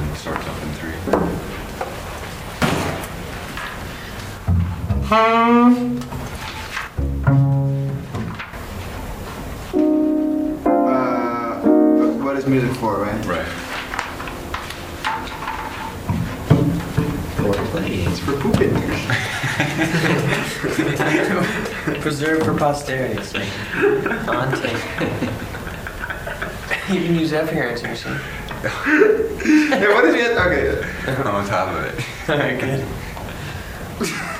Starts up in 3. What is music for, right? Right. It's for pooping. Preserved for posterity. So on tape. You can use that for your answer machine. Hey, what is it? Okay. I'm on top of it. Alright, good.